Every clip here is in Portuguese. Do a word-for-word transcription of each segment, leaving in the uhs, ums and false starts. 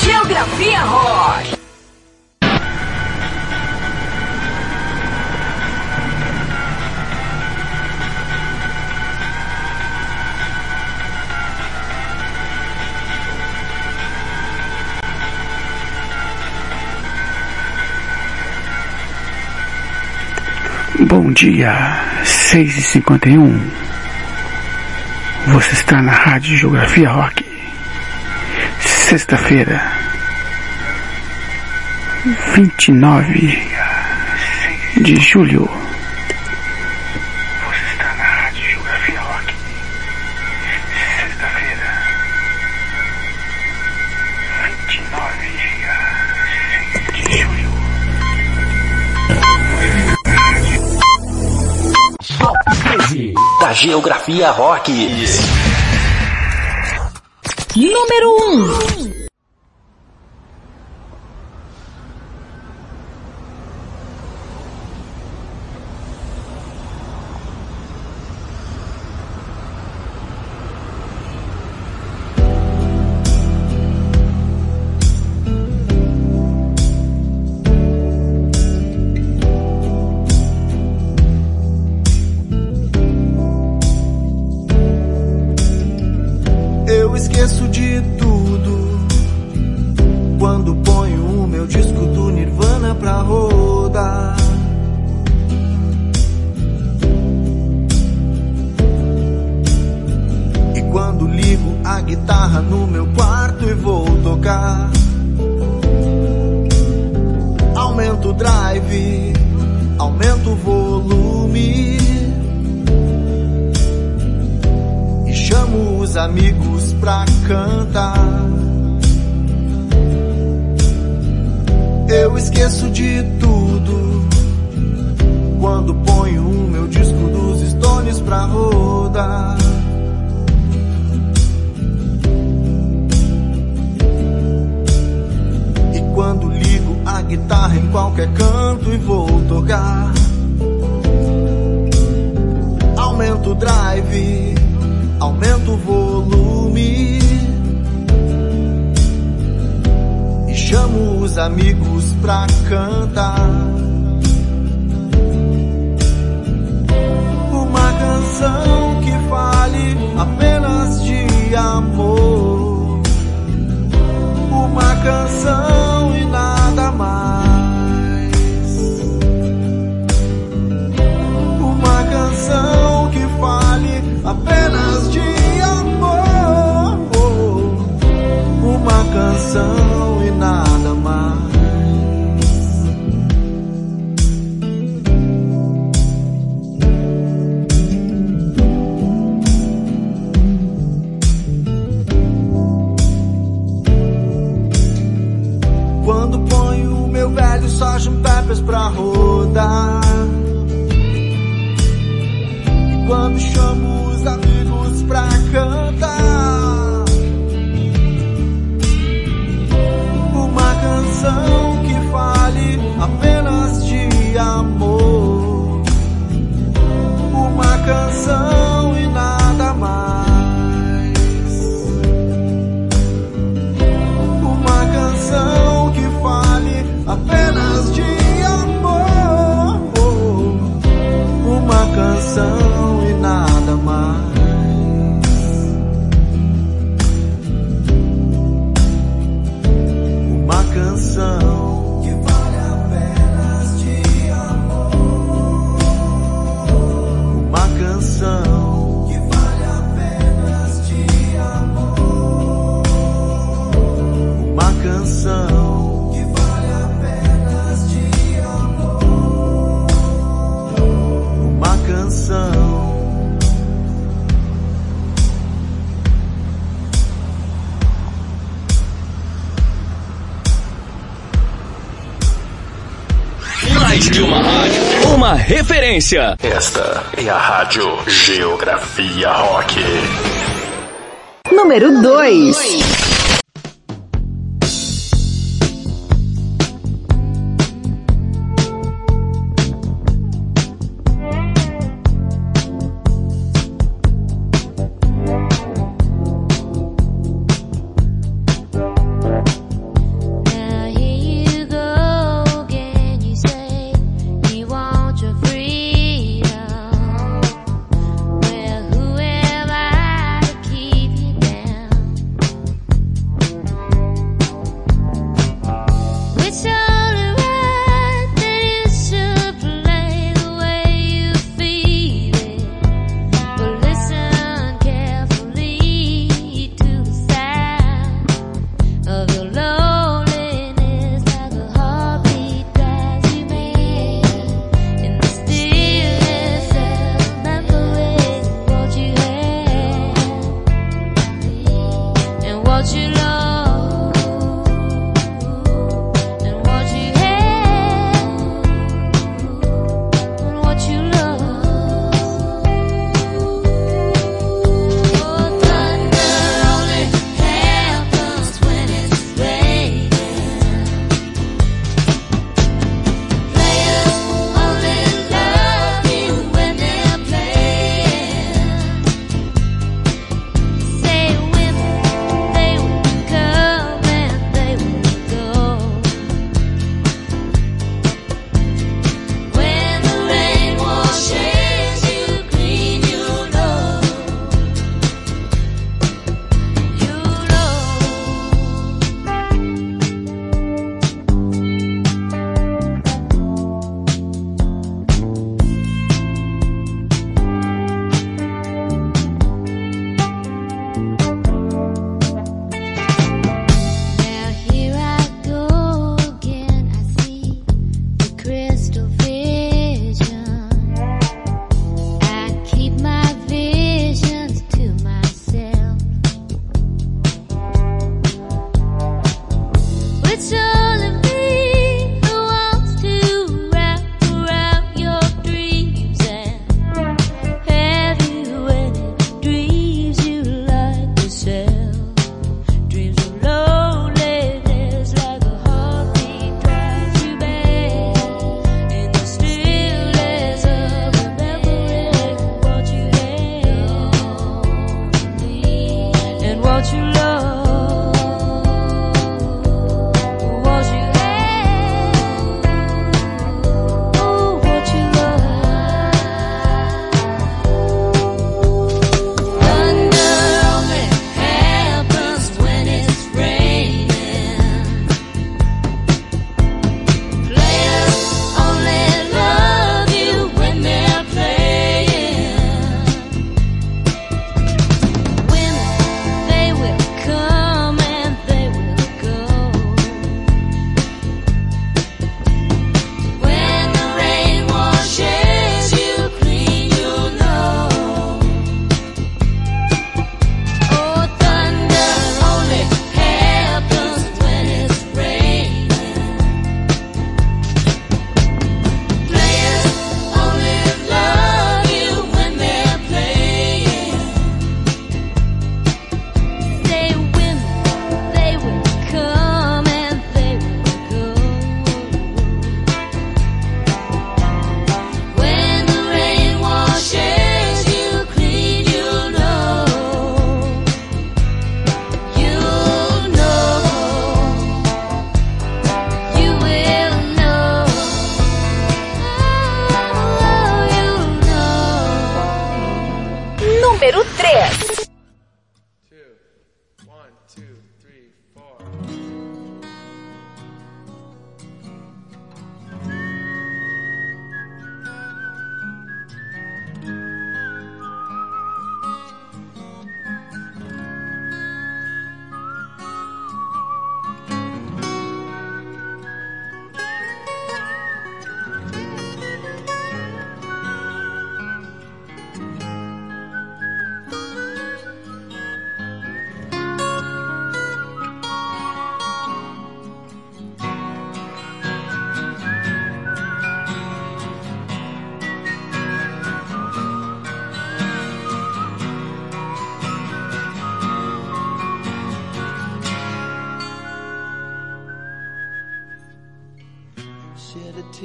Geografia Rock. Bom dia, seis e cinquenta e um. Você está na Rádio Geografia Rock. Sexta-feira, vinte e nove de julho. Você está na Rádio Geografia Rock. Sexta-feira, vinte e nove de julho. Top treze da Geografia Rock. Número um. Esqueço de tudo quando ponho o meu disco do Nirvana pra rodar. E quando ligo a guitarra no meu quarto e vou tocar, aumento o drive, aumento o volume e chamo os amigos pra cantar. Eu esqueço de tudo quando ponho o meu disco dos Stones pra rodar. E quando ligo a guitarra em qualquer canto e vou tocar, aumento o drive, aumento o volume e chamo os amigos pra cantar. Uma canção que fale apenas de amor, uma canção e nada mais, uma canção que fale apenas de amor, uma canção e nada mais. Quando ponho o meu velho sargento Pepper's pra rodar, e quando chamo os amigos pra cantar, uma canção que fale apenas de amor, uma canção e nada mais, uma canção que fale apenas de amor, uma canção e nada mais. Uma canção que vale apenas de amor, uma canção que vale apenas de amor, uma canção que vale apenas de amor, uma canção. Mais que uma rádio, uma referência. Esta é a Rádio Geografia Rock. Número dois.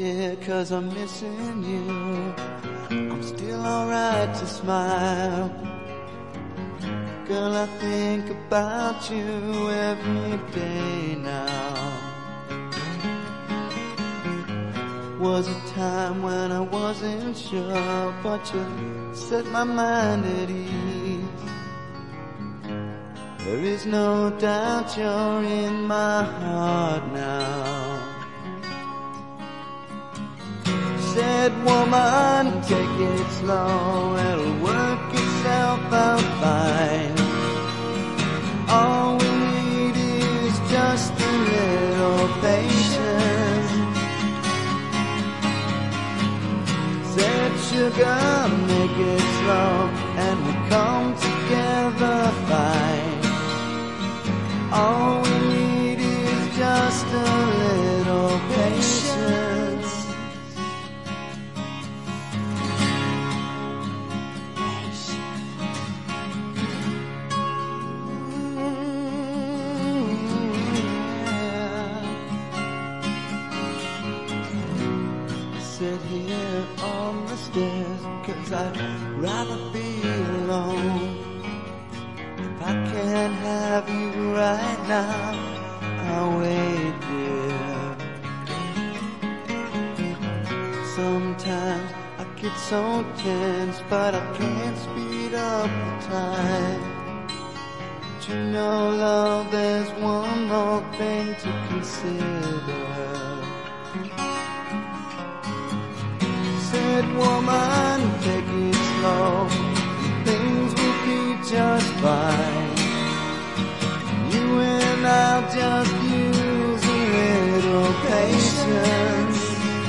here 'cause I'm missing you. I'm still alright to smile. Girl, I think about you every day now. Was a time when I wasn't sure, but you set my mind at ease. There is no doubt you're in my heart now. Said woman, take it slow, it'll work itself out fine. All we need is just a little patience. Said sugar, make it slow, and we come together fine. All we need is just a little patience. Sit here on the stairs, 'cause I'd rather be alone. If I can't have you right now, I'll wait, dear. Sometimes I get so tense, but I can't speed up the time. But you know, love, there's one more thing to consider. Said woman, take it slow, things will be just fine. You and I'll just use a little patience.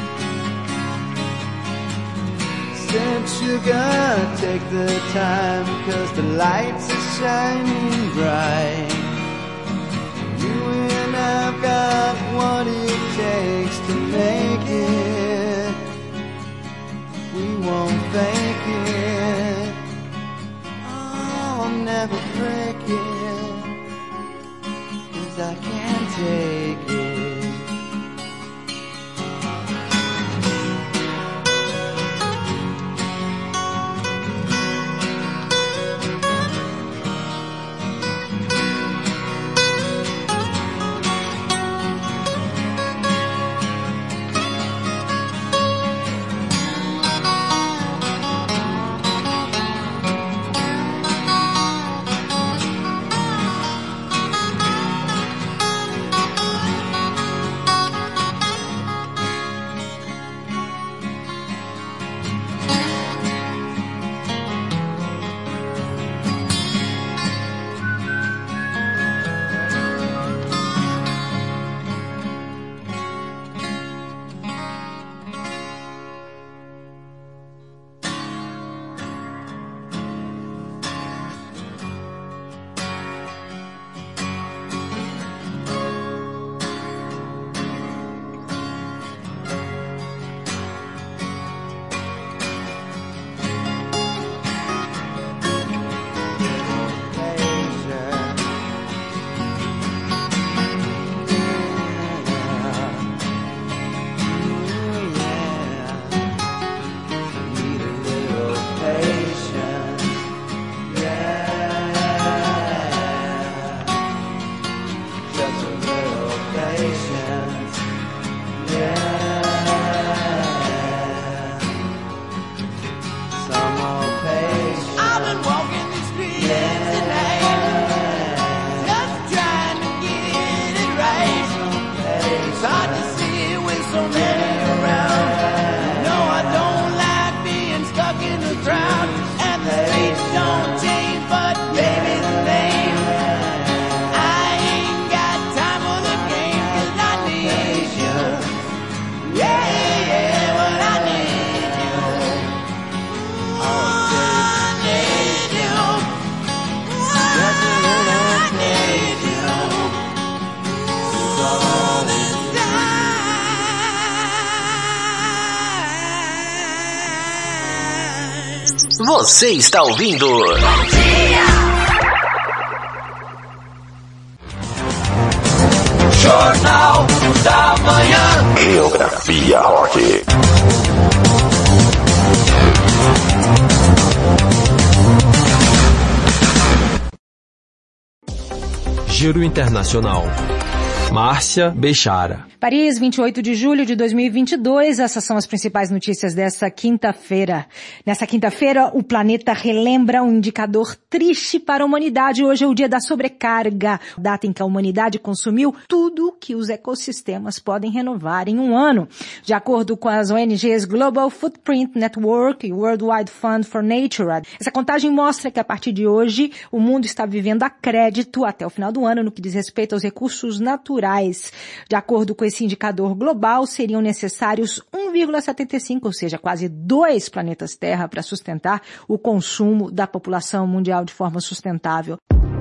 Said sugar, take the time, 'cause the lights are shining bright. You and I've got what it takes to make it. We won't fake it. Oh, I'll never break it, 'cause I can't take it. Você está ouvindo Jornal da Manhã. Geografia Rock. Giro Internacional. Márcia Bechara. Paris, vinte e oito de julho de dois mil e vinte e dois, essas são as principais notícias dessa quinta-feira. Nessa quinta-feira, o planeta relembra um indicador triste para a humanidade. Hoje é o dia da sobrecarga, data em que a humanidade consumiu tudo que os ecossistemas podem renovar em um ano. De acordo com as O N Gs Global Footprint Network e World Wide Fund for Nature, essa contagem mostra que a partir de hoje, o mundo está vivendo a crédito até o final do ano no que diz respeito aos recursos naturais. De acordo com esse indicador global, seriam necessários um vírgula setenta e cinco, ou seja, quase dois planetas Terra para sustentar o consumo da população mundial de forma sustentável.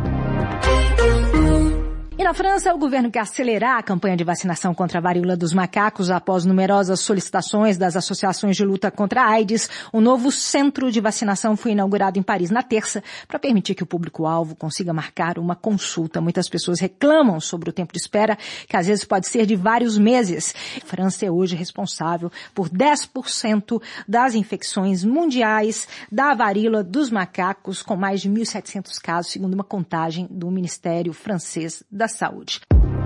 E na França, o governo quer acelerar a campanha de vacinação contra a varíola dos macacos após numerosas solicitações das associações de luta contra a AIDS. Um novo centro de vacinação foi inaugurado em Paris na terça para permitir que o público-alvo consiga marcar uma consulta. Muitas pessoas reclamam sobre o tempo de espera, que às vezes pode ser de vários meses. A França é hoje responsável por dez por cento das infecções mundiais da varíola dos macacos, com mais de mil e setecentos casos, segundo uma contagem do Ministério Francês da Saúde.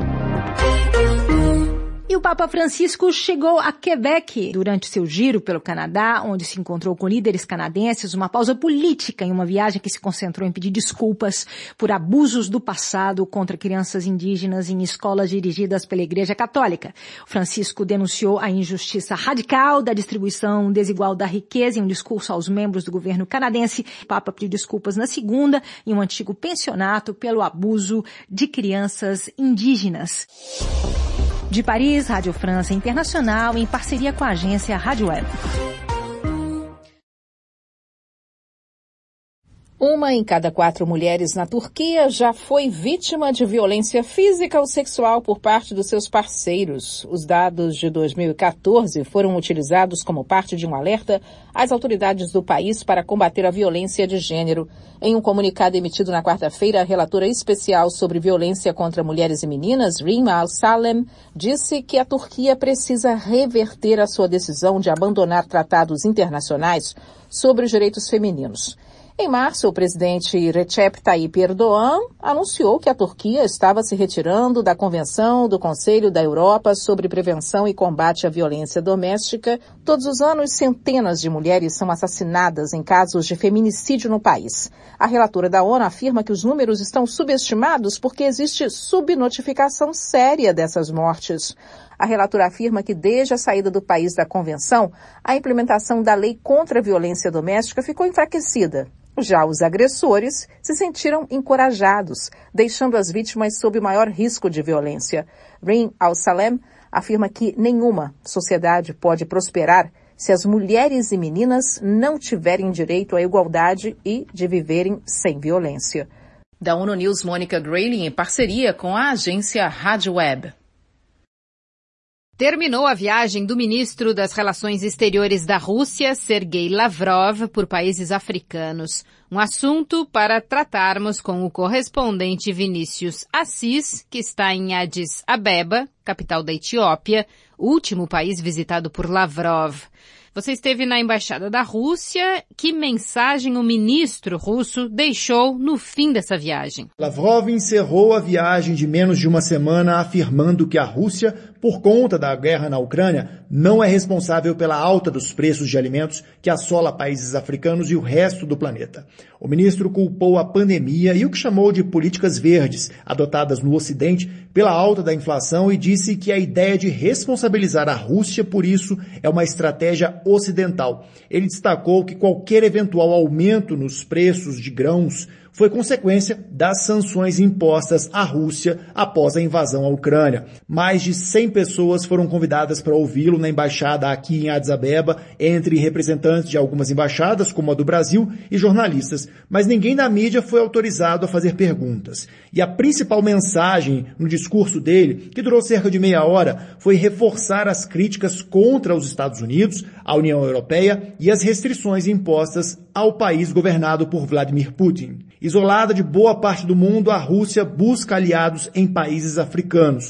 E o Papa Francisco chegou a Quebec durante seu giro pelo Canadá, onde se encontrou com líderes canadenses, uma pausa política em uma viagem que se concentrou em pedir desculpas por abusos do passado contra crianças indígenas em escolas dirigidas pela Igreja Católica. O Francisco denunciou a injustiça radical da distribuição desigual da riqueza em um discurso aos membros do governo canadense. O Papa pediu desculpas na segunda em um antigo pensionato pelo abuso de crianças indígenas. De Paris, Rádio França Internacional, em parceria com a agência Rádio Web. Uma em cada quatro mulheres na Turquia já foi vítima de violência física ou sexual por parte dos seus parceiros. Os dados de dois mil e quatorze foram utilizados como parte de um alerta às autoridades do país para combater a violência de gênero. Em um comunicado emitido na quarta-feira, a relatora especial sobre violência contra mulheres e meninas, Reem Al-Salem, disse que a Turquia precisa reverter a sua decisão de abandonar tratados internacionais sobre os direitos femininos. Em março, o presidente Recep Tayyip Erdogan anunciou que a Turquia estava se retirando da Convenção do Conselho da Europa sobre Prevenção e Combate à Violência Doméstica. Todos os anos, centenas de mulheres são assassinadas em casos de feminicídio no país. A relatora da ONU afirma que os números estão subestimados porque existe subnotificação séria dessas mortes. A relatora afirma que desde a saída do país da Convenção, a implementação da lei contra a violência doméstica ficou enfraquecida. Já os agressores se sentiram encorajados, deixando as vítimas sob maior risco de violência. Reem Al-Salem afirma que nenhuma sociedade pode prosperar se as mulheres e meninas não tiverem direito à igualdade e de viverem sem violência. Da ONU News, Mônica Grayling, em parceria com a agência Rádio Web. Terminou a viagem do ministro das Relações Exteriores da Rússia, Sergei Lavrov, por países africanos. Um assunto para tratarmos com o correspondente Vinícius Assis, que está em Addis Abeba, capital da Etiópia, último país visitado por Lavrov. Você esteve na Embaixada da Rússia. Que mensagem o ministro russo deixou no fim dessa viagem? Lavrov encerrou a viagem de menos de uma semana afirmando que a Rússia, por conta da guerra na Ucrânia, não é responsável pela alta dos preços de alimentos que assola países africanos e o resto do planeta. O ministro culpou a pandemia e o que chamou de políticas verdes, adotadas no Ocidente, pela alta da inflação e disse que a ideia de responsabilizar a Rússia por isso é uma estratégia ocidental. Ele destacou que qualquer eventual aumento nos preços de grãos foi consequência das sanções impostas à Rússia após a invasão à Ucrânia. Mais de cem pessoas foram convidadas para ouvi-lo na embaixada aqui em Addis Abeba, entre representantes de algumas embaixadas, como a do Brasil, e jornalistas, mas ninguém da mídia foi autorizado a fazer perguntas. E a principal mensagem no discurso dele, que durou cerca de meia hora, foi reforçar as críticas contra os Estados Unidos, a União Europeia e as restrições impostas ao país governado por Vladimir Putin. Isolada de boa parte do mundo, a Rússia busca aliados em países africanos.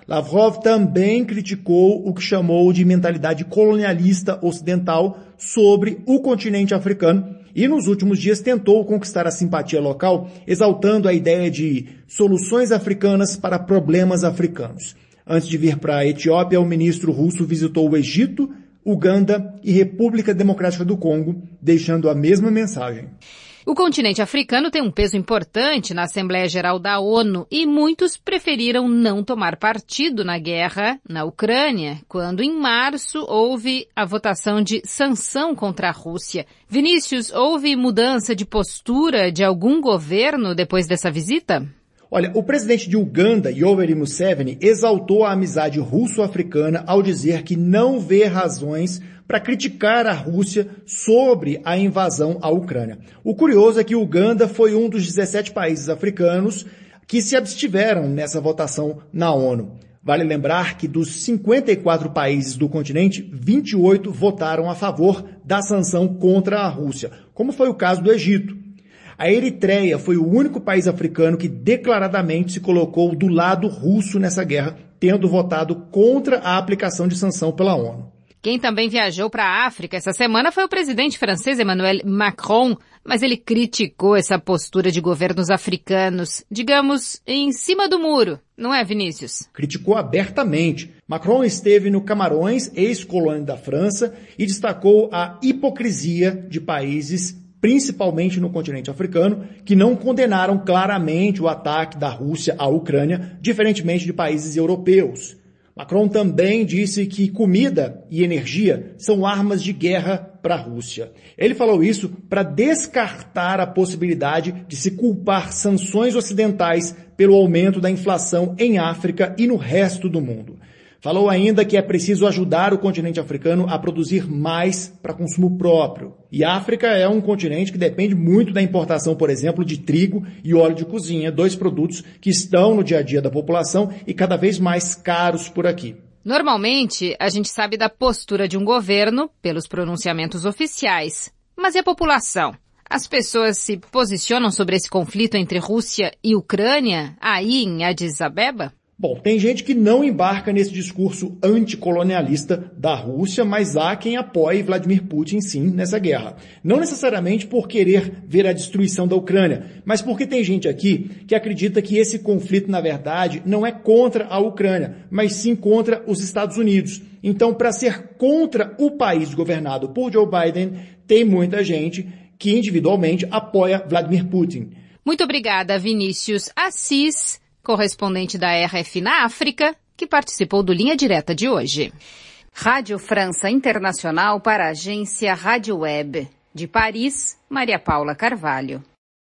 Lavrov também criticou o que chamou de mentalidade colonialista ocidental sobre o continente africano e nos últimos dias tentou conquistar a simpatia local, exaltando a ideia de soluções africanas para problemas africanos. Antes de vir para a Etiópia, o ministro russo visitou o Egito, Uganda e República Democrática do Congo, deixando a mesma mensagem. O continente africano tem um peso importante na Assembleia Geral da ONU e muitos preferiram não tomar partido na guerra na Ucrânia, quando em março houve a votação de sanção contra a Rússia. Vinícius, houve mudança de postura de algum governo depois dessa visita? Olha, o presidente de Uganda, Yoweri Museveni, exaltou a amizade russo-africana ao dizer que não vê razões para criticar a Rússia sobre a invasão à Ucrânia. O curioso é que Uganda foi um dos dezessete países africanos que se abstiveram nessa votação na ONU. Vale lembrar que dos cinquenta e quatro países do continente, vinte e oito votaram a favor da sanção contra a Rússia, como foi o caso do Egito. A Eritreia foi o único país africano que declaradamente se colocou do lado russo nessa guerra, tendo votado contra a aplicação de sanção pela ONU. Quem também viajou para a África essa semana foi o presidente francês Emmanuel Macron, mas ele criticou essa postura de governos africanos, digamos, em cima do muro, não é, Vinícius? Criticou abertamente. Macron esteve no Camarões, ex-colônia da França, e destacou a hipocrisia de países, principalmente no continente africano, que não condenaram claramente o ataque da Rússia à Ucrânia, diferentemente de países europeus. Macron também disse que comida e energia são armas de guerra para a Rússia. Ele falou isso para descartar a possibilidade de se culpar sanções ocidentais pelo aumento da inflação em África e no resto do mundo. Falou ainda que é preciso ajudar o continente africano a produzir mais para consumo próprio. E a África é um continente que depende muito da importação, por exemplo, de trigo e óleo de cozinha, dois produtos que estão no dia a dia da população e cada vez mais caros por aqui. Normalmente, a gente sabe da postura de um governo pelos pronunciamentos oficiais. Mas e a população? As pessoas se posicionam sobre esse conflito entre Rússia e Ucrânia aí em Addis Abeba? Bom, tem gente que não embarca nesse discurso anticolonialista da Rússia, mas há quem apoie Vladimir Putin, sim, nessa guerra. Não necessariamente por querer ver a destruição da Ucrânia, mas porque tem gente aqui que acredita que esse conflito, na verdade, não é contra a Ucrânia, mas sim contra os Estados Unidos. Então, para ser contra o país governado por Joe Biden, tem muita gente que individualmente apoia Vladimir Putin. Muito obrigada, Vinícius Assis, correspondente da R F na África, que participou do Linha Direta de hoje. Rádio França Internacional para a agência Rádio Web. De Paris, Maria Paula Carvalho.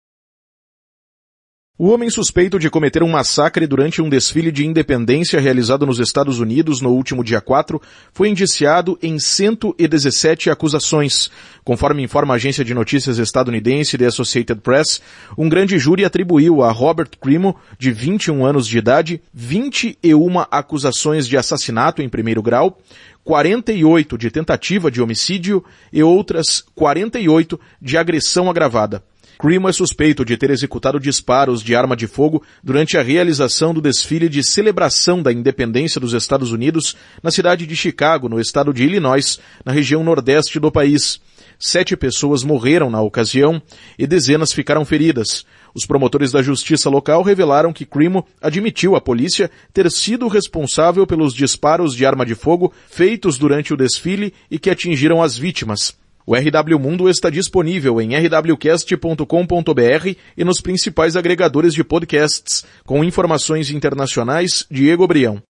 O homem suspeito de cometer um massacre durante um desfile de independência realizado nos Estados Unidos no último dia quatro foi indiciado em cento e dezessete acusações. Conforme informa a agência de notícias estadunidense The Associated Press, um grande júri atribuiu a Robert Crimo, de vinte e um anos de idade, vinte e uma acusações de assassinato em primeiro grau, quarenta e oito de tentativa de homicídio e outras quarenta e oito de agressão agravada. Crimo é suspeito de ter executado disparos de arma de fogo durante a realização do desfile de celebração da independência dos Estados Unidos na cidade de Chicago, no estado de Illinois, na região nordeste do país. Sete pessoas morreram na ocasião e dezenas ficaram feridas. Os promotores da justiça local revelaram que Crimo admitiu à polícia ter sido responsável pelos disparos de arma de fogo feitos durante o desfile e que atingiram as vítimas. O R W Mundo está disponível em r w cast ponto com ponto b r e nos principais agregadores de podcasts. Com informações internacionais, Diego Brião.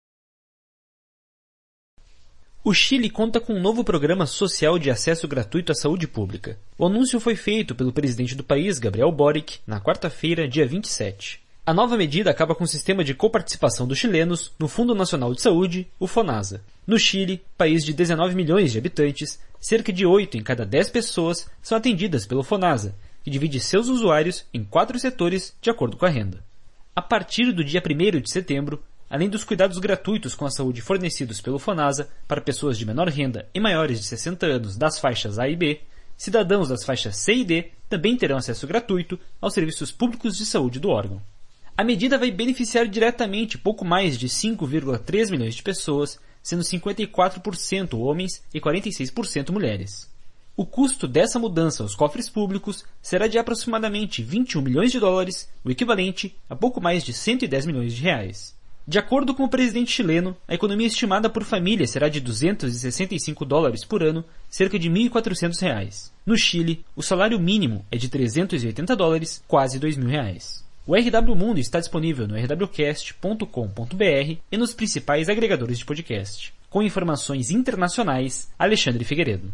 O Chile conta com um novo programa social de acesso gratuito à saúde pública. O anúncio foi feito pelo presidente do país, Gabriel Boric, na quarta-feira, dia vinte e sete. A nova medida acaba com o sistema de coparticipação dos chilenos no Fundo Nacional de Saúde, o FONASA. No Chile, país de dezenove milhões de habitantes, cerca de oito em cada dez pessoas são atendidas pelo FONASA, que divide seus usuários em quatro setores de acordo com a renda. A partir do dia primeiro de setembro, além dos cuidados gratuitos com a saúde fornecidos pelo FONASA para pessoas de menor renda e maiores de sessenta anos das faixas A e B, cidadãos das faixas C e D também terão acesso gratuito aos serviços públicos de saúde do órgão. A medida vai beneficiar diretamente pouco mais de cinco vírgula três milhões de pessoas, sendo cinquenta e quatro por cento homens e quarenta e seis por cento mulheres. O custo dessa mudança aos cofres públicos será de aproximadamente vinte e um milhões de dólares, o equivalente a pouco mais de cento e dez milhões de reais. De acordo com o presidente chileno, a economia estimada por família será de duzentos e sessenta e cinco dólares por ano, cerca de mil e quatrocentos reais. No Chile, o salário mínimo é de trezentos e oitenta dólares, quase dois mil reais. O R W Mundo está disponível no r w cast ponto com ponto b r e nos principais agregadores de podcast. Com informações internacionais, Alexandre Figueiredo.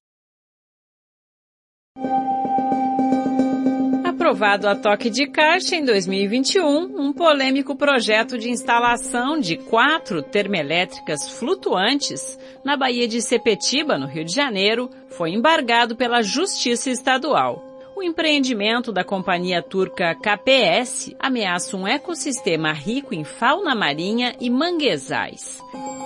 Aprovado a toque de caixa em dois mil e vinte e um, um polêmico projeto de instalação de quatro termoelétricas flutuantes na Baía de Sepetiba, no Rio de Janeiro, foi embargado pela Justiça Estadual. O empreendimento da companhia turca K P S ameaça um ecossistema rico em fauna marinha e manguezais.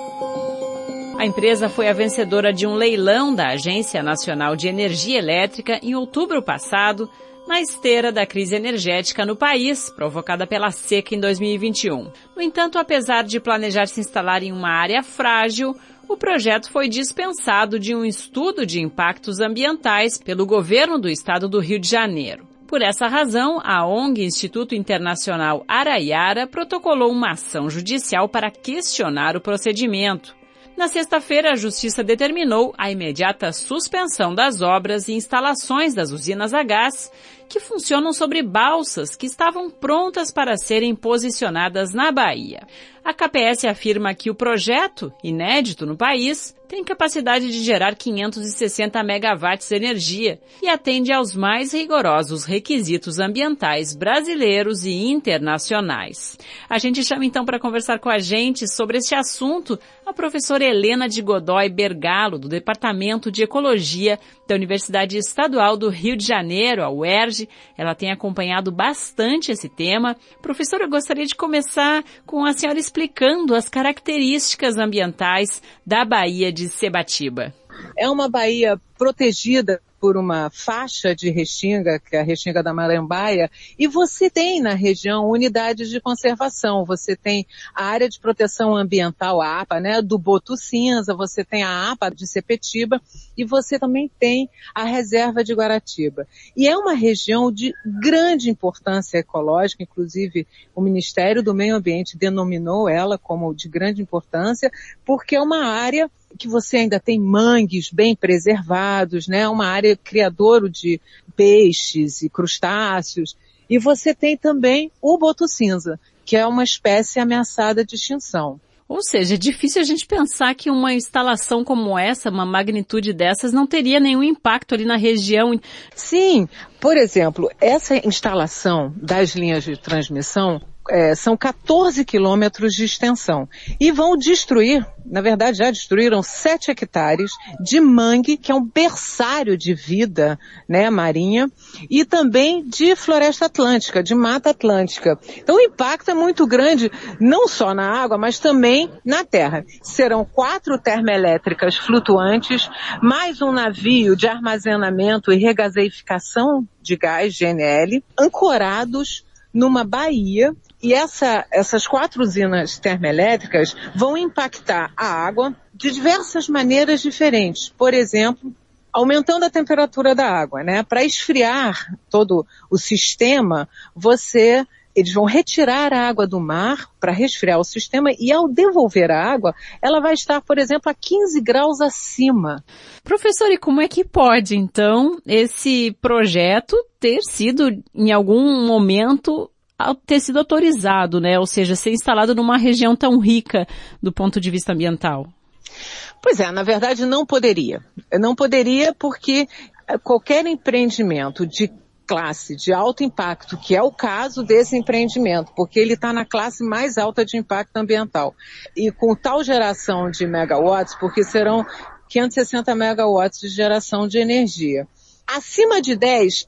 A empresa foi a vencedora de um leilão da Agência Nacional de Energia Elétrica em outubro passado, na esteira da crise energética no país, provocada pela seca em dois mil e vinte e um. No entanto, apesar de planejar se instalar em uma área frágil, o projeto foi dispensado de um estudo de impactos ambientais pelo governo do estado do Rio de Janeiro. Por essa razão, a O N G Instituto Internacional Araiara protocolou uma ação judicial para questionar o procedimento. Na sexta-feira, a Justiça determinou a imediata suspensão das obras e instalações das usinas a gás, que funcionam sobre balsas que estavam prontas para serem posicionadas na Bahia. A K P S afirma que o projeto, inédito no país, tem capacidade de gerar quinhentos e sessenta megawatts de energia e atende aos mais rigorosos requisitos ambientais brasileiros e internacionais. A gente chama então para conversar com a gente sobre este assunto a professora Helena de Godoy Bergalo, do Departamento de Ecologia da Universidade Estadual do Rio de Janeiro, a U E R J. Ela tem acompanhado bastante esse tema. Professora, eu gostaria de começar com a senhora explicando as características ambientais da Baía de Sepetiba. É uma baía protegida por uma faixa de restinga, que é a restinga da Marambaia, e você tem na região unidades de conservação. Você tem a área de proteção ambiental, a APA, né, do Boto Cinza, você tem a APA de Sepetiba e você também tem a reserva de Guaratiba. E é uma região de grande importância ecológica, inclusive o Ministério do Meio Ambiente denominou ela como de grande importância, porque é uma área que você ainda tem mangues bem preservados, né? Uma área criadouro de peixes e crustáceos. E você tem também o boto cinza, que é uma espécie ameaçada de extinção. Ou seja, é difícil a gente pensar que uma instalação como essa, uma magnitude dessas, não teria nenhum impacto ali na região. Sim, por exemplo, essa instalação das linhas de transmissão É, são quatorze quilômetros de extensão e vão destruir, na verdade já destruíram sete hectares de mangue, que é um berçário de vida, né, marinha, e também de floresta atlântica, de mata atlântica. Então o impacto é muito grande, não só na água, mas também na terra. Serão quatro termoelétricas flutuantes, mais um navio de armazenamento e regaseificação de gás, G N L, ancorados numa baía. E essa, essas quatro usinas termoelétricas vão impactar a água de diversas maneiras diferentes. Por exemplo, aumentando a temperatura da água, né? Para esfriar todo o sistema, você, eles vão retirar a água do mar para resfriar o sistema e ao devolver a água, ela vai estar, por exemplo, a quinze graus acima. Professor, e como é que pode, então, esse projeto ter sido, em algum momento, ter sido autorizado, né? Ou seja, ser instalado numa região tão rica do ponto de vista ambiental? Pois é, na verdade não poderia. Não poderia porque qualquer empreendimento de classe de alto impacto, que é o caso desse empreendimento, porque ele está na classe mais alta de impacto ambiental. E com tal geração de megawatts, porque serão quinhentos e sessenta megawatts de geração de energia. Acima de dez,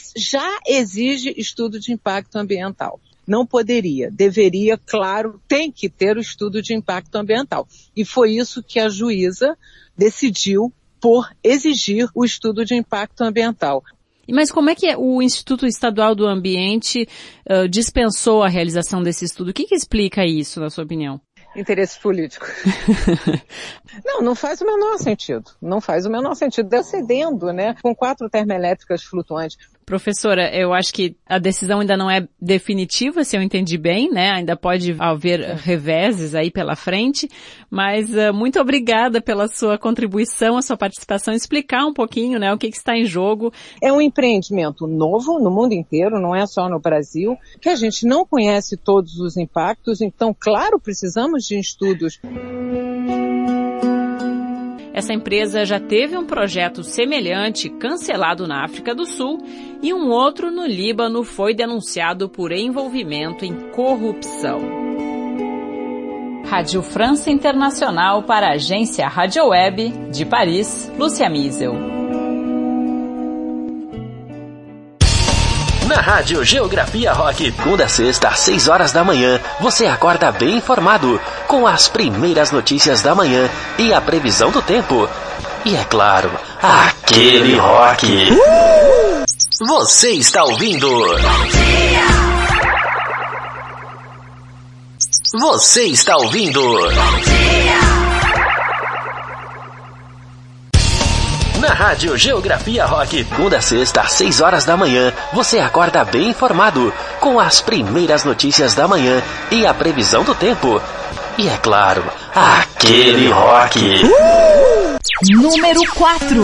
já exige estudo de impacto ambiental. Não poderia, deveria, claro, tem que ter o estudo de impacto ambiental. E foi isso que a juíza decidiu por exigir o estudo de impacto ambiental. Mas como é que o Instituto Estadual do Ambiente uh, dispensou a realização desse estudo? O que que explica isso, na sua opinião? Interesses políticos. Não, não faz o menor sentido. Não faz o menor sentido. Decedendo, né? Com quatro termoelétricas flutuantes. Professora, eu acho que a decisão ainda não é definitiva, se eu entendi bem, né? Ainda pode haver reveses aí pela frente, mas uh, muito obrigada pela sua contribuição, a sua participação, explicar um pouquinho, né, o que, que está em jogo. É um empreendimento novo no mundo inteiro, não é só no Brasil, que a gente não conhece todos os impactos, então, claro, precisamos de estudos. Essa empresa já teve um projeto semelhante cancelado na África do Sul e um outro no Líbano foi denunciado por envolvimento em corrupção. Rádio França Internacional para a agência Rádio Web de Paris, Lúcia Miesel. Na Rádio Geografia Rock, segunda a sexta, às seis horas da manhã, você acorda bem informado, com as primeiras notícias da manhã e a previsão do tempo. E é claro, aquele rock. Uh! Você está ouvindo... Você está ouvindo... Na Rádio Geografia Rock, segunda a sexta, às seis horas da manhã, você acorda bem informado, com as primeiras notícias da manhã e a previsão do tempo. E é claro, aquele rock. Uh! Número quatro.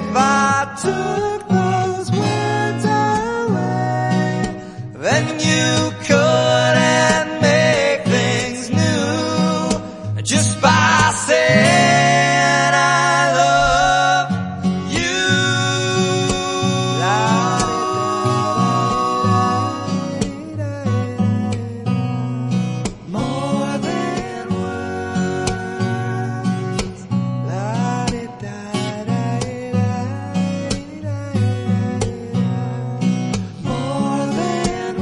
if I took those words away, then you couldn't make things new just by saying I love you. More than words. More than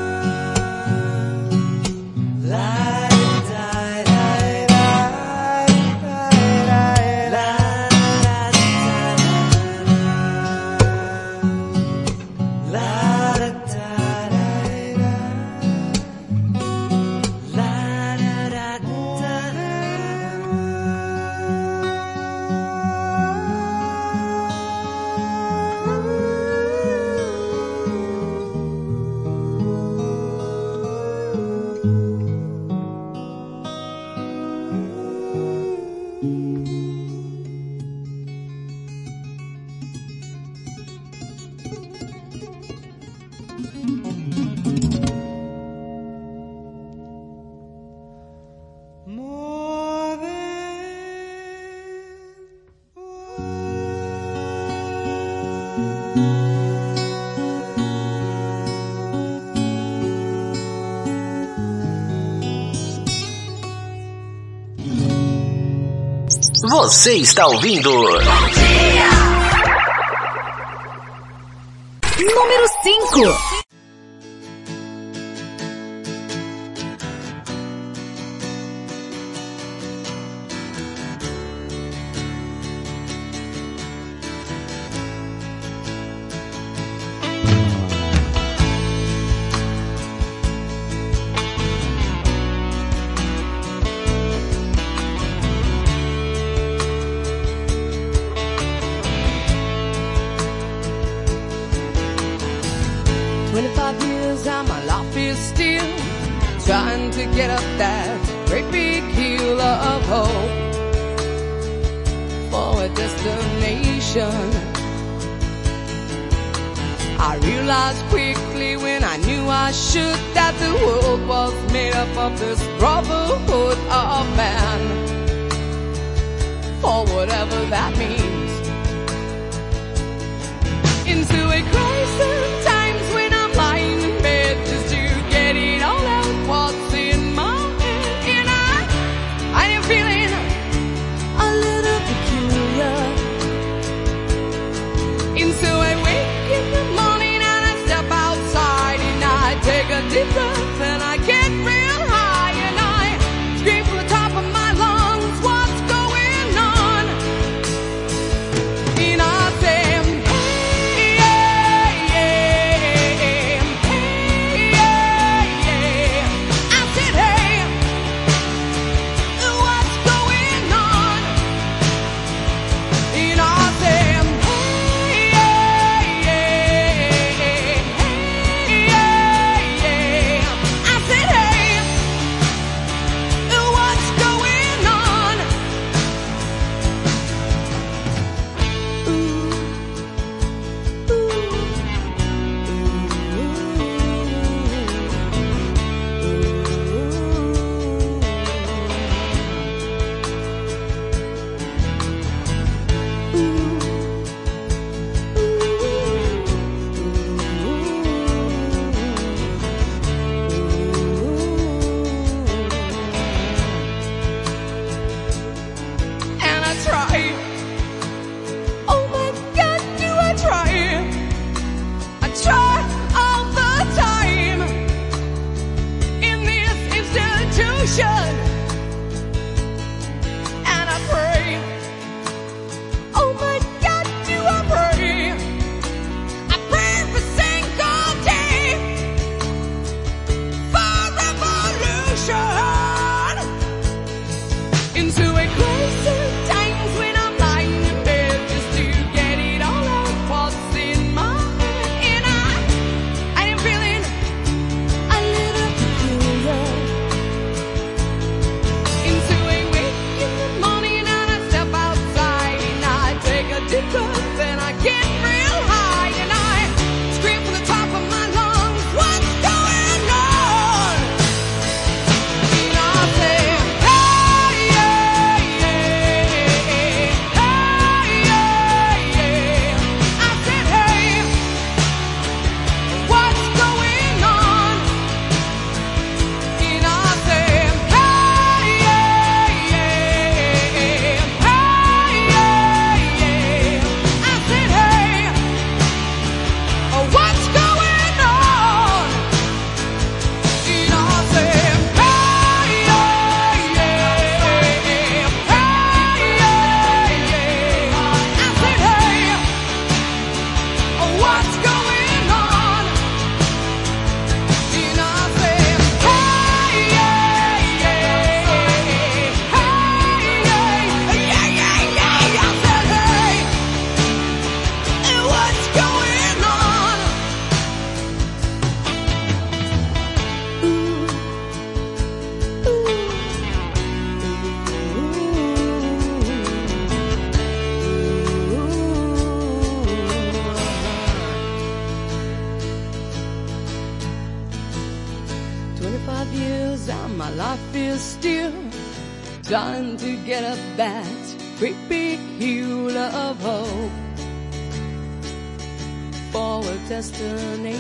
Você está ouvindo número cinco. twenty-five years and my life is still trying to get up that great big hill of hope for a destination. I realized quickly when I knew I should that the world was made up of this brotherhood of man, for whatever that means. Into a crisis times when I'm lying in bed just to get it all out what's in my head. And I, I am feeling a little peculiar. And so I wake in the morning and I step outside and I take a deep breath and I get real high and I scream from the top of my lungs, what's going on? And I say, hey, yeah. My life is still trying to get up that great big hill of hope for a destination.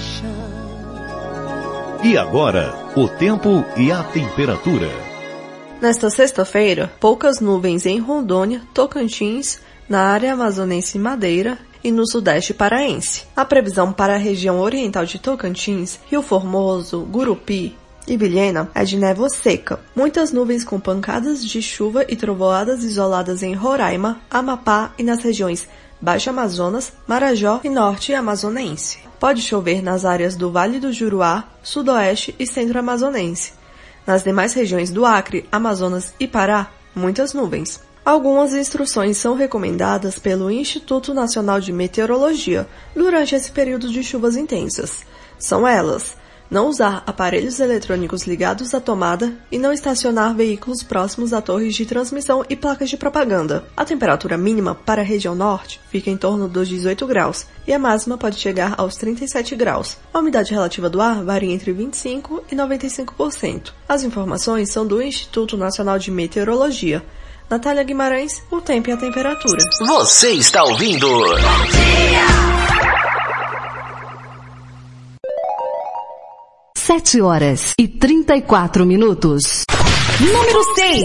E agora, o tempo e a temperatura. Nesta sexta-feira, poucas nuvens em Rondônia, Tocantins, na área amazonense Madeira e no sudeste paraense. A previsão para a região oriental de Tocantins, Rio Formoso, Gurupi e Vilhena é de névoa seca. Muitas nuvens com pancadas de chuva e trovoadas isoladas em Roraima, Amapá e nas regiões Baixo Amazonas, Marajó e Norte Amazonense. Pode chover nas áreas do Vale do Juruá, Sudoeste e Centro Amazonense. Nas demais regiões do Acre, Amazonas e Pará, muitas nuvens. Algumas instruções são recomendadas pelo Instituto Nacional de Meteorologia durante esse período de chuvas intensas. São elas: não usar aparelhos eletrônicos ligados à tomada e não estacionar veículos próximos a torres de transmissão e placas de propaganda. A temperatura mínima para a região norte fica em torno dos dezoito graus e a máxima pode chegar aos trinta e sete graus. A umidade relativa do ar varia entre vinte e cinco por cento e noventa e cinco por cento. As informações são do Instituto Nacional de Meteorologia. Natália Guimarães, o tempo e a temperatura. Você está ouvindo... Sete horas e trinta e quatro minutos. Número seis.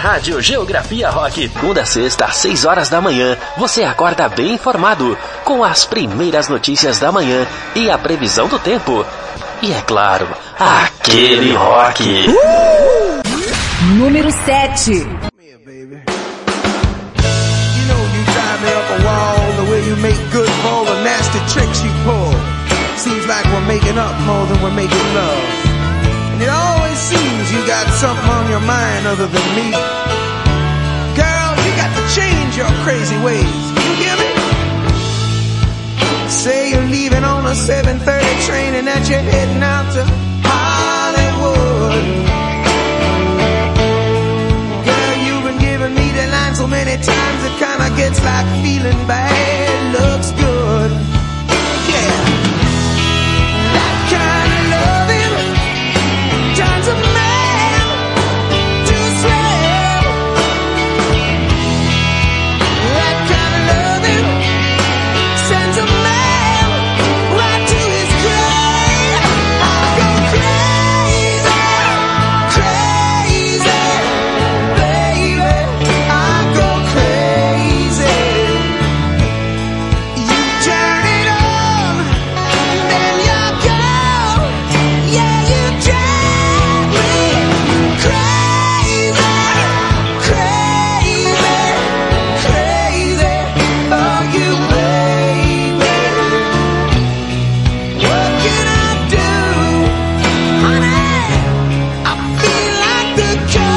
Rádio Geografia Rock. Segunda a sexta, às seis horas da manhã, você acorda bem informado, com as primeiras notícias da manhã e a previsão do tempo. E é claro, aquele rock. Uh! Número sete. You know you drive me up a wall, the way you make good for all the nasty tricks you pull. Seems like we're making up more than we're making love. And it always seems you got something on your mind other than me. Girl, you got to change your crazy ways. You hear me? Say you're leaving on a seven thirty train and that you're heading out to Hollywood. Girl, you've been giving me the line so many times it kinda gets like feeling bad looks good. Yeah. That kind of loving turns a man to a slave. That kind of loving sends a man right to his grave. I go crazy, crazy, baby. I go crazy. You turn it on, then you go. Yeah, you drive me crazy, crazy, crazy for you, baby. What can I do, honey? I feel like the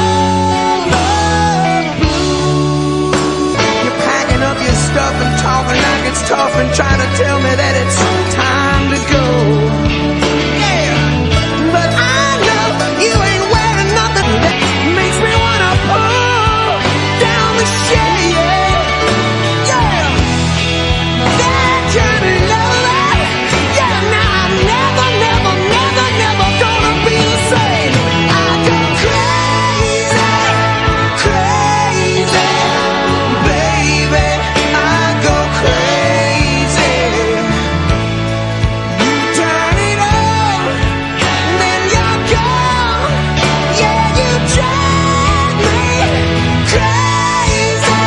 color blue. You're packing up your stuff and talking like it's tough and trying to tell me that it's time to go. Yeah, but I know you ain't wearing nothing that makes me wanna pull down the shade. Yeah, that kind of love. Yeah, now I'm never, never, never, never gonna be the same. I go crazy, crazy, baby. I go crazy. You turn it on, then you're gone. Yeah, you drive me crazy, crazy,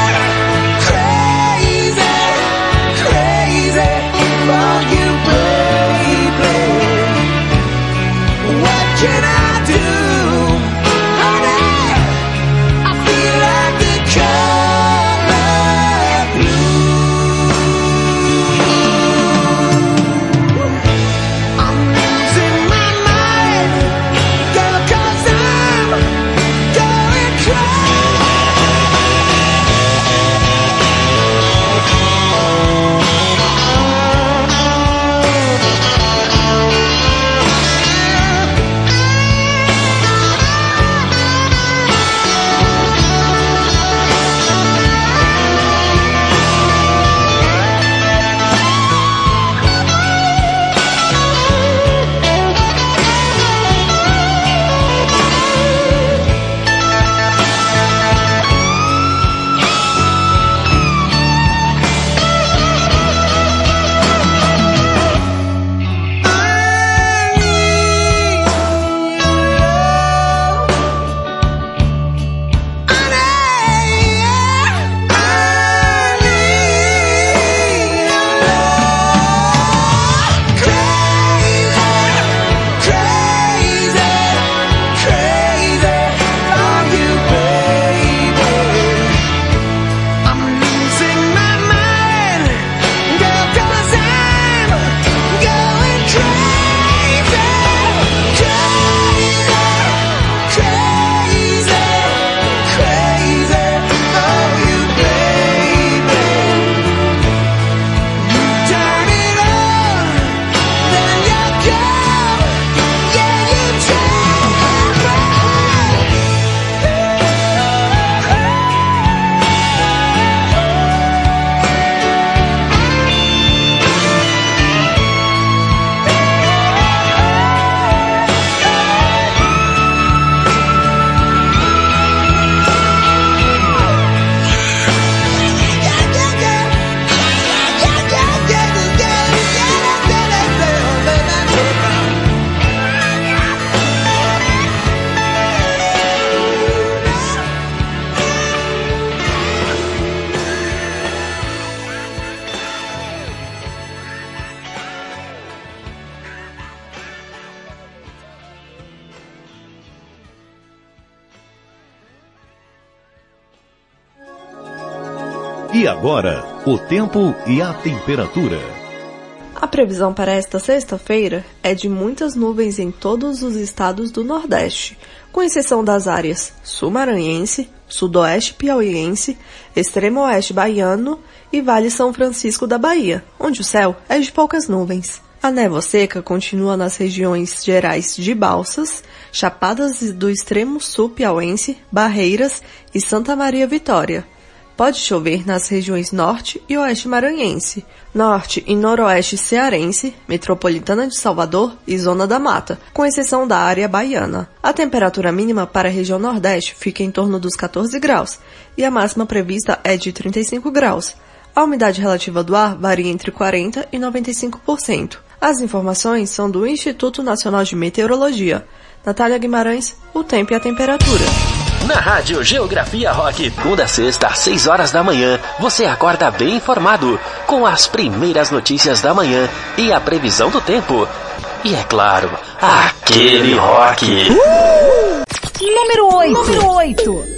E agora, o tempo e a temperatura. A previsão para esta sexta-feira é de muitas nuvens em todos os estados do Nordeste, com exceção das áreas sul-maranhense, sudoeste piauiense, extremo oeste baiano e Vale São Francisco da Bahia, onde o céu é de poucas nuvens. A névoa seca continua nas regiões gerais de Balsas, Chapadas do extremo sul piauense, Barreiras e Santa Maria Vitória. Pode chover nas regiões norte e oeste maranhense, norte e noroeste cearense, metropolitana de Salvador e zona da mata, com exceção da área baiana. A temperatura mínima para a região nordeste fica em torno dos catorze graus e a máxima prevista é de trinta e cinco graus. A umidade relativa do ar varia entre quarenta por cento e noventa e cinco por cento. As informações são do Instituto Nacional de Meteorologia. Natália Guimarães, o tempo e a temperatura. Na Rádio Geografia Rock, segunda a sexta, às seis horas da manhã, você acorda bem informado, com as primeiras notícias da manhã e a previsão do tempo. E é claro, aquele rock. Uh! Número oito. Número oito.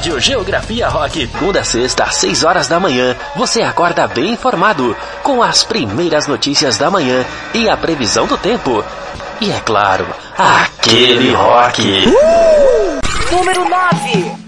Rádio Geografia Rock. Segunda a sexta, às seis horas da manhã, você acorda bem informado, com as primeiras notícias da manhã e a previsão do tempo. E é claro, aquele rock. Uh! Número nove.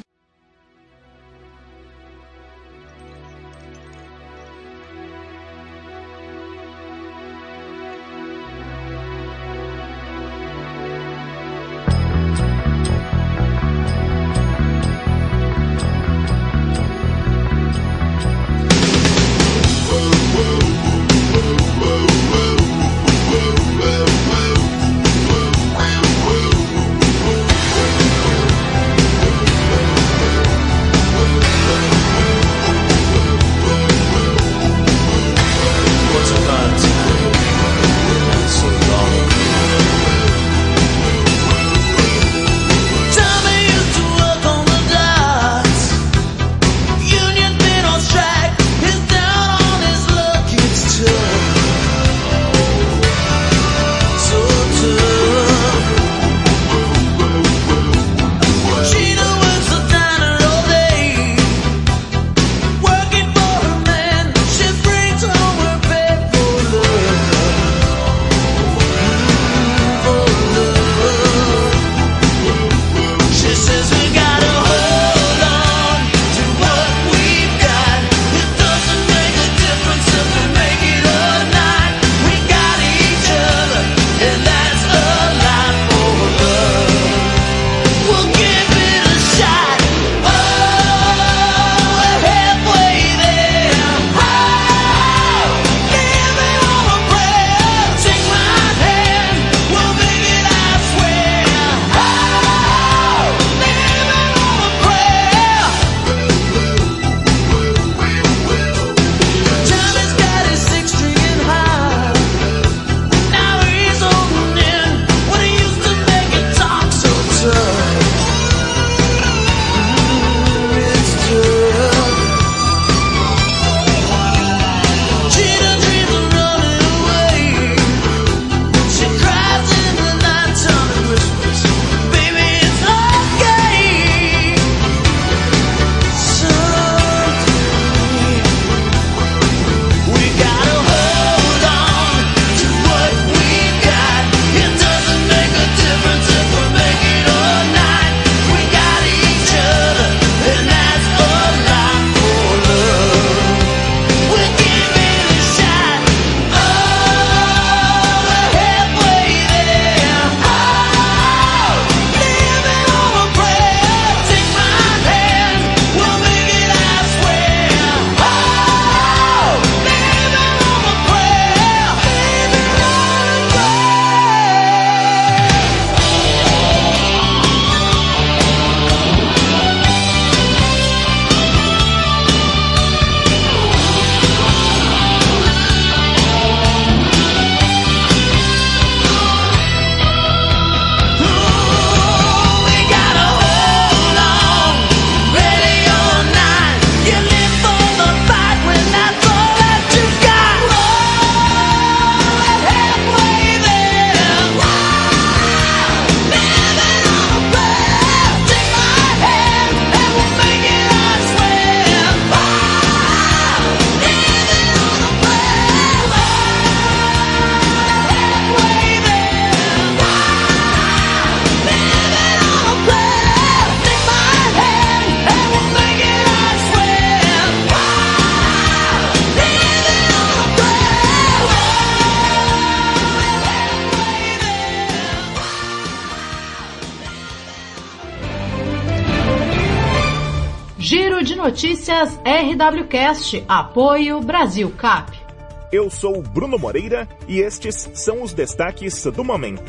Giro de Notícias R W Cast, apoio Brasil Cap. Eu sou Bruno Moreira e estes são os destaques do momento.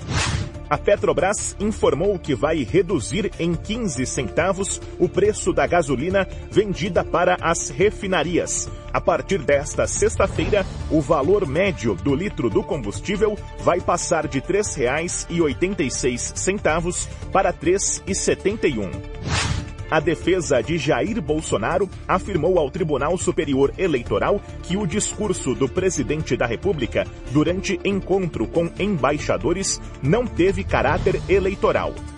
A Petrobras informou que vai reduzir em quinze centavos o preço da gasolina vendida para as refinarias. A partir desta sexta-feira, o valor médio do litro do combustível vai passar de três reais e oitenta e seis centavos para três reais e setenta e um centavos. A defesa de Jair Bolsonaro afirmou ao Tribunal Superior Eleitoral que o discurso do presidente da República durante encontro com embaixadores não teve caráter eleitoral.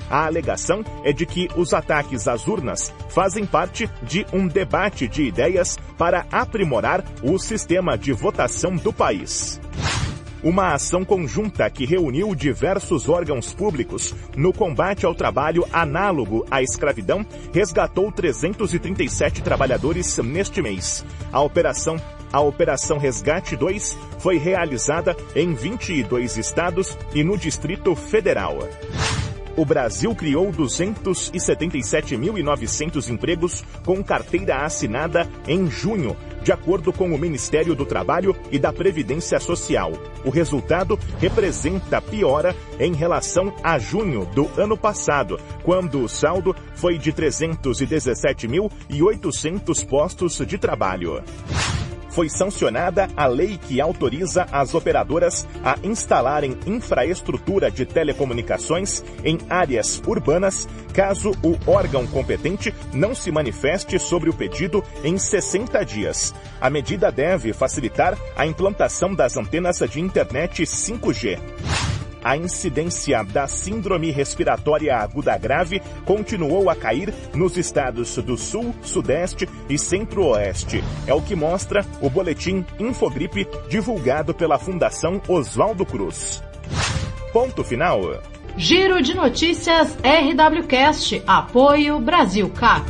A alegação é de que os ataques às urnas fazem parte de um debate de ideias para aprimorar o sistema de votação do país. Uma ação conjunta que reuniu diversos órgãos públicos no combate ao trabalho análogo à escravidão resgatou trezentos e trinta e sete trabalhadores neste mês. A operação, a Operação Resgate dois foi realizada em vinte e dois estados e no Distrito Federal. O Brasil criou duzentos e setenta e sete mil e novecentos empregos com carteira assinada em junho, de acordo com o Ministério do Trabalho e da Previdência Social. O resultado representa piora em relação a junho do ano passado, quando o saldo foi de trezentos e dezessete mil e oitocentos postos de trabalho. Foi sancionada a lei que autoriza as operadoras a instalarem infraestrutura de telecomunicações em áreas urbanas, caso o órgão competente não se manifeste sobre o pedido em sessenta dias. A medida deve facilitar a implantação das antenas de internet cinco G. A incidência da síndrome respiratória aguda grave continuou a cair nos estados do Sul, Sudeste e Centro-Oeste. É o que mostra o boletim Infogripe divulgado pela Fundação Oswaldo Cruz. Ponto final. Giro de notícias R W Cast. Apoio Brasil Cap.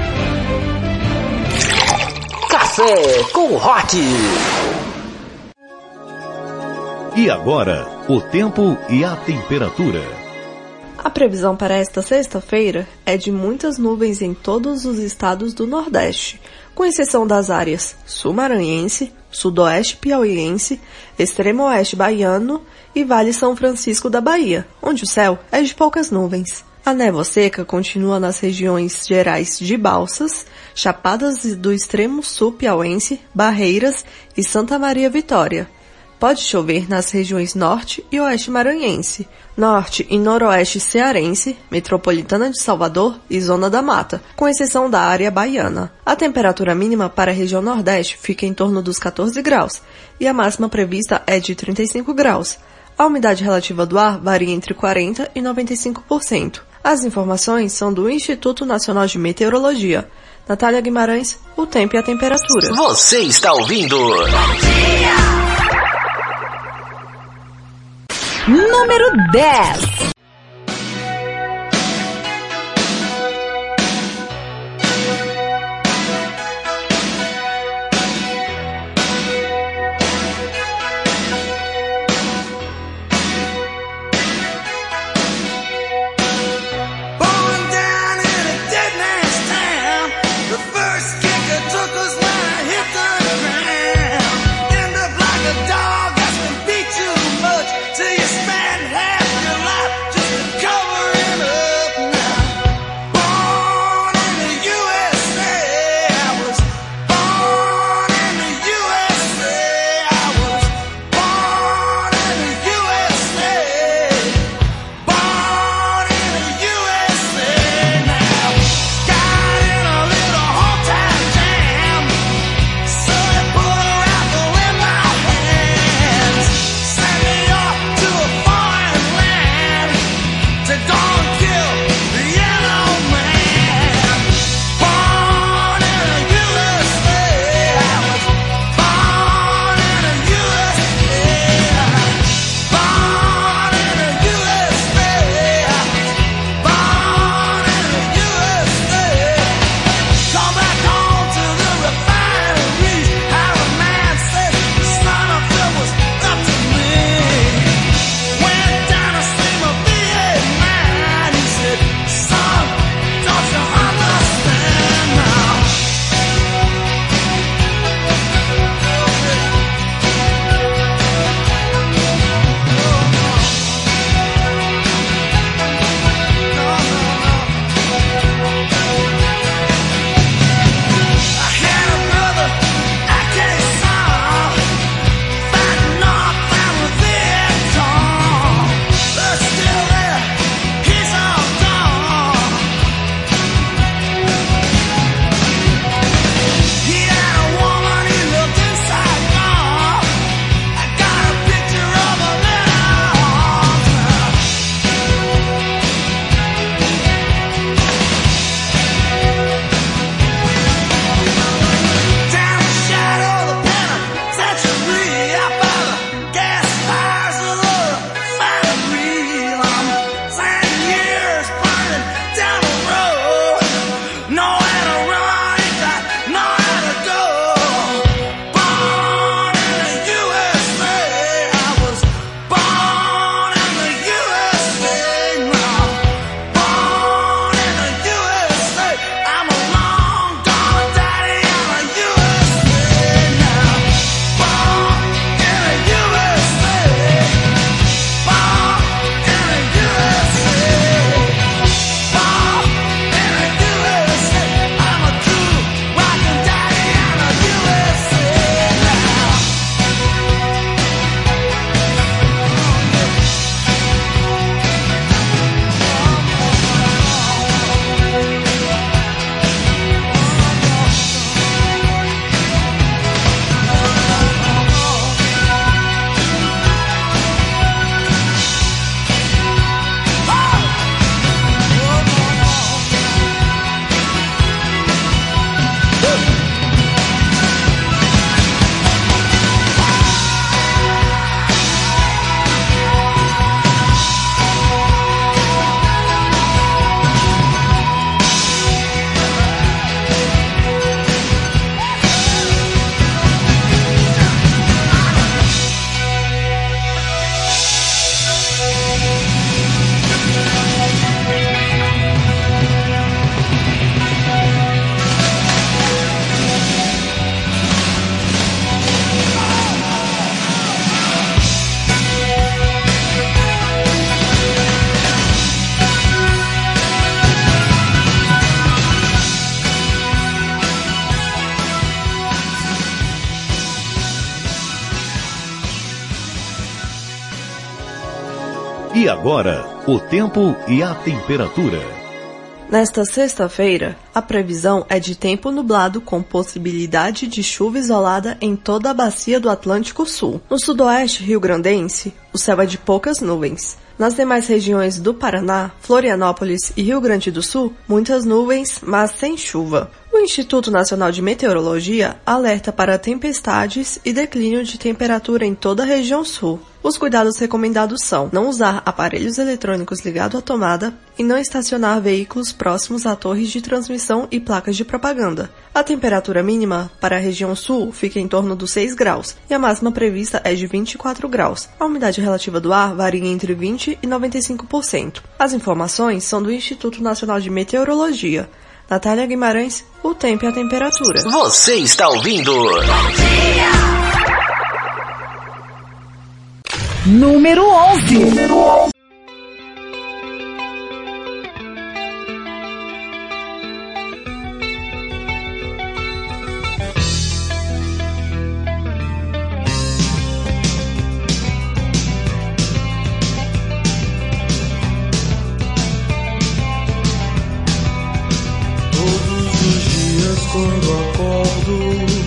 Café com Rock. E agora, o tempo e a temperatura. A previsão para esta sexta-feira é de muitas nuvens em todos os estados do Nordeste, com exceção das áreas sul-maranhense, sudoeste piauiense, extremo oeste baiano e Vale São Francisco da Bahia, onde o céu é de poucas nuvens. A névoa seca continua nas regiões gerais de Balsas, Chapadas do extremo sul piauense, Barreiras e Santa Maria Vitória. Pode chover nas regiões norte e oeste maranhense, norte e noroeste cearense, metropolitana de Salvador e zona da mata, com exceção da área baiana. A temperatura mínima para a região nordeste fica em torno dos catorze graus e a máxima prevista é de trinta e cinco graus. A umidade relativa do ar varia entre quarenta por cento e noventa e cinco por cento. As informações são do Instituto Nacional de Meteorologia. Natália Guimarães, o tempo e a temperatura. Você está ouvindo... Número dez. Till you spend half your life E agora, o tempo e a temperatura. Nesta sexta-feira, a previsão é de tempo nublado com possibilidade de chuva isolada em toda a bacia do Atlântico Sul. No sudoeste rio-grandense, o céu é de poucas nuvens. Nas demais regiões do Paraná, Florianópolis e Rio Grande do Sul, muitas nuvens, mas sem chuva. O Instituto Nacional de Meteorologia alerta para tempestades e declínio de temperatura em toda a região sul. Os cuidados recomendados são não usar aparelhos eletrônicos ligados à tomada e não estacionar veículos próximos a torres de transmissão e placas de propaganda. A temperatura mínima para a região sul fica em torno dos seis graus e a máxima prevista é de vinte e quatro graus. A umidade relativa do ar varia entre vinte e noventa e cinco por cento. As informações são do Instituto Nacional de Meteorologia. Natália Guimarães, o tempo e a temperatura. Você está ouvindo... Número onze. Quando acordo,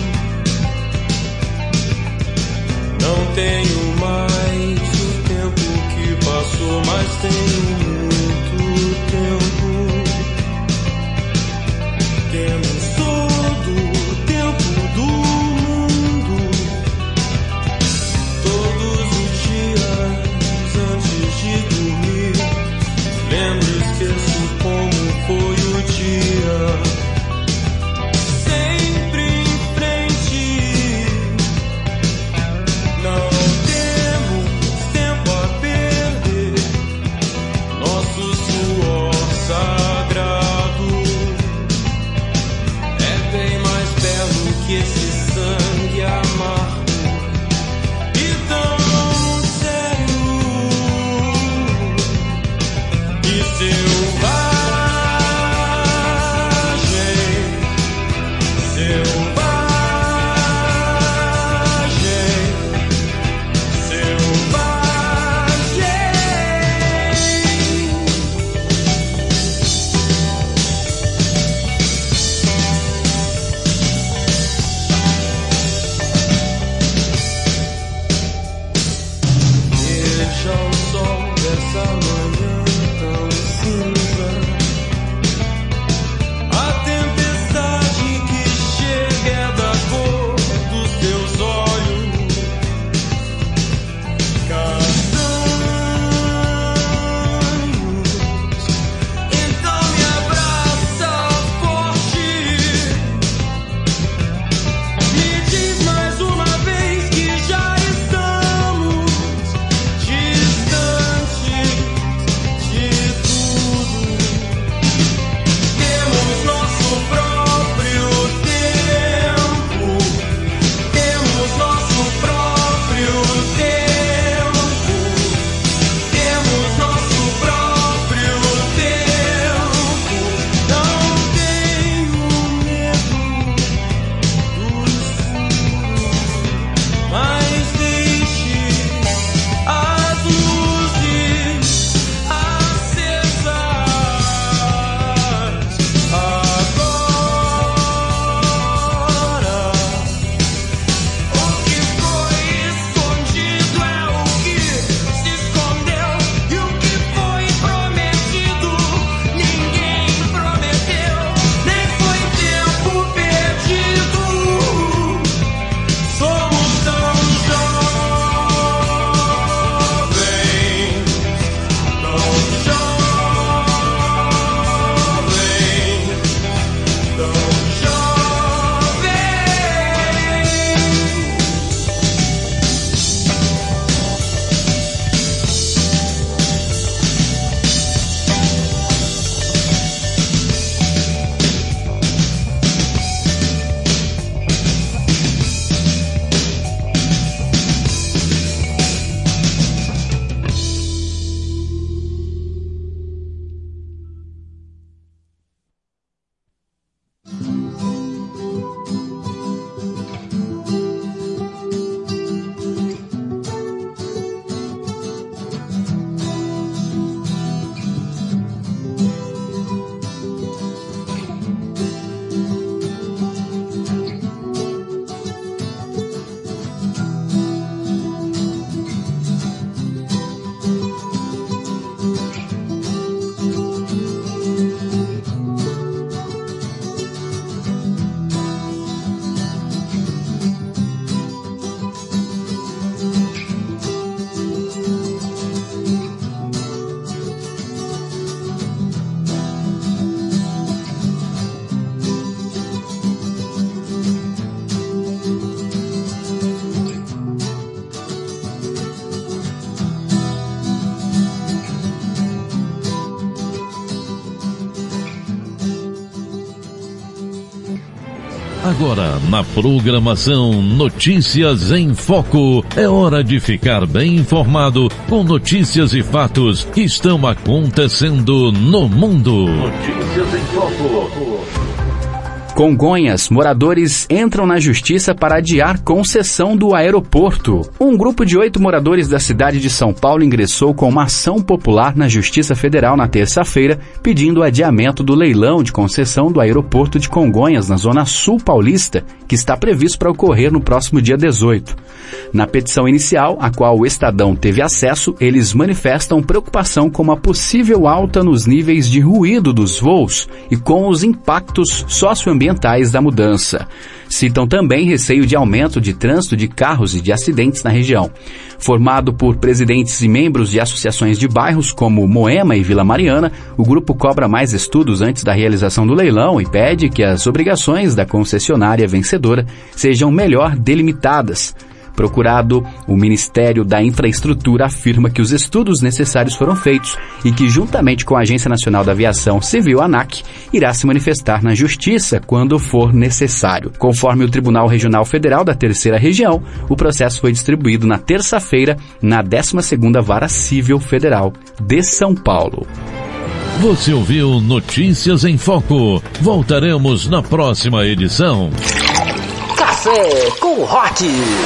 não tenho mais o tempo que passou, mas tenho muito tempo. Temos todo o tempo do mundo. Todos os dias antes de dormir, lembro e esqueço como foi o dia. Agora, na programação Notícias em Foco, é hora de ficar bem informado com notícias e fatos que estão acontecendo no mundo. Notícias em Foco. Congonhas, moradores entram na justiça para adiar concessão do aeroporto. Um grupo de oito moradores da cidade de São Paulo ingressou com uma ação popular na Justiça Federal na terça-feira, pedindo o adiamento do leilão de concessão do aeroporto de Congonhas, na zona sul paulista, que está previsto para ocorrer no próximo dia dezoito. Na petição inicial, a qual o Estadão teve acesso, eles manifestam preocupação com uma possível alta nos níveis de ruído dos voos e com os impactos socioambientais da mudança. Citam também receio de aumento de trânsito de carros e de acidentes na região. Formado por presidentes e membros de associações de bairros como Moema e Vila Mariana, o grupo cobra mais estudos antes da realização do leilão e pede que as obrigações da concessionária vencedora sejam melhor delimitadas. Procurado, o Ministério da Infraestrutura afirma que os estudos necessários foram feitos e que, juntamente com a Agência Nacional da Aviação Civil, ANAC, irá se manifestar na Justiça quando for necessário. Conforme o Tribunal Regional Federal da Terceira Região, o processo foi distribuído na terça-feira na décima segunda Vara Civil Federal de São Paulo. Você ouviu Notícias em Foco. Voltaremos na próxima edição. Café com Rock.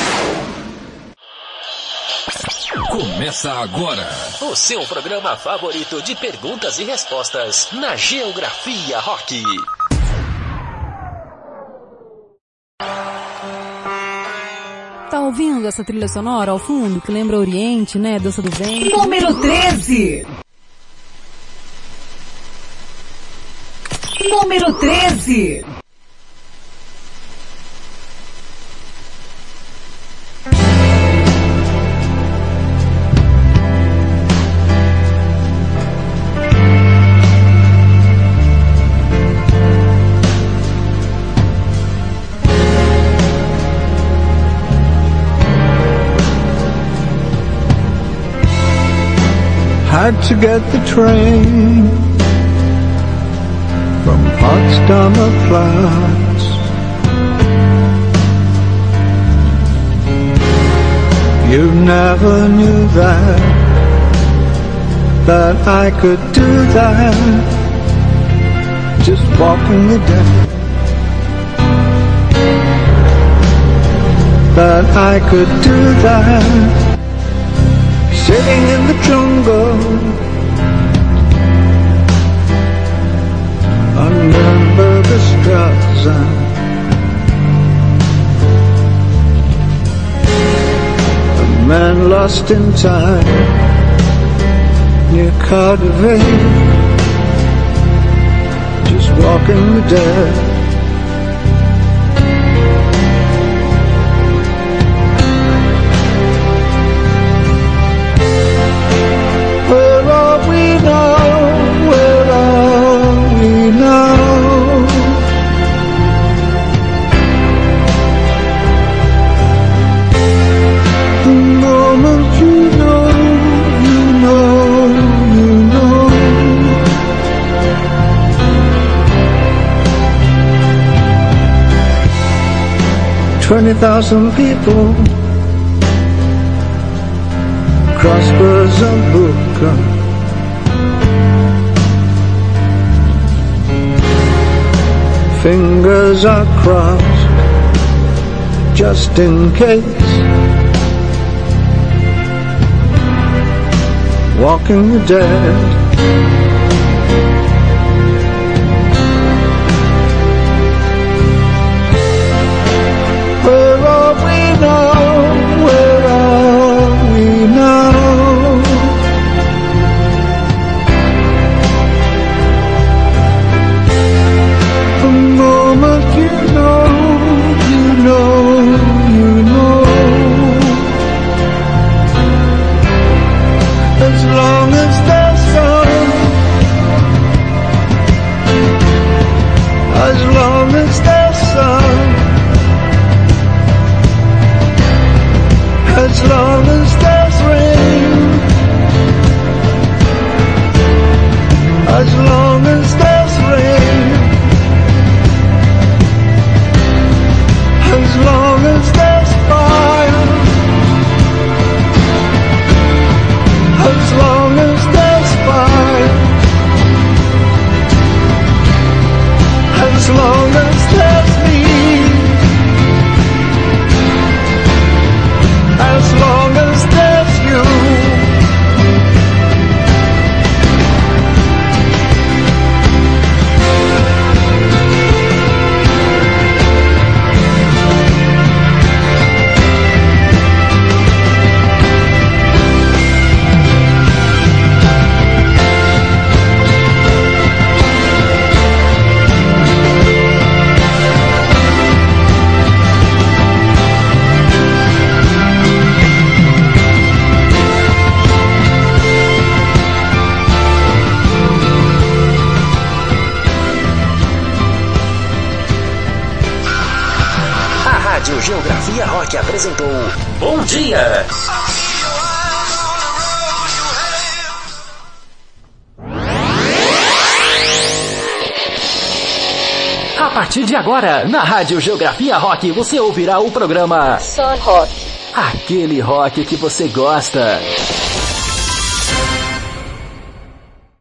Começa agora O seu programa favorito de perguntas e respostas na Geografia Rock. Tá ouvindo essa trilha sonora ao fundo que lembra Oriente, né? Dança do Vento. Número treze. Número treze. Had to get the train from Potsdamer Platz. You never knew that, that I could do that, just walking the deck. That I could do that, sitting in the jungle on Nürnberger Straße. A man lost in time near Cardiff, just walking the dead. Twenty thousand people cross Berzabuka, fingers are crossed just in case, walking the dead. Where are we now? Where are we now? The moment you know, you know, you know. As long as there's sun, Rádio Geografia Rock apresentou Bom Dia! A partir de agora, na Rádio Geografia Rock, você ouvirá o programa Sun Rock. Aquele rock que você gosta.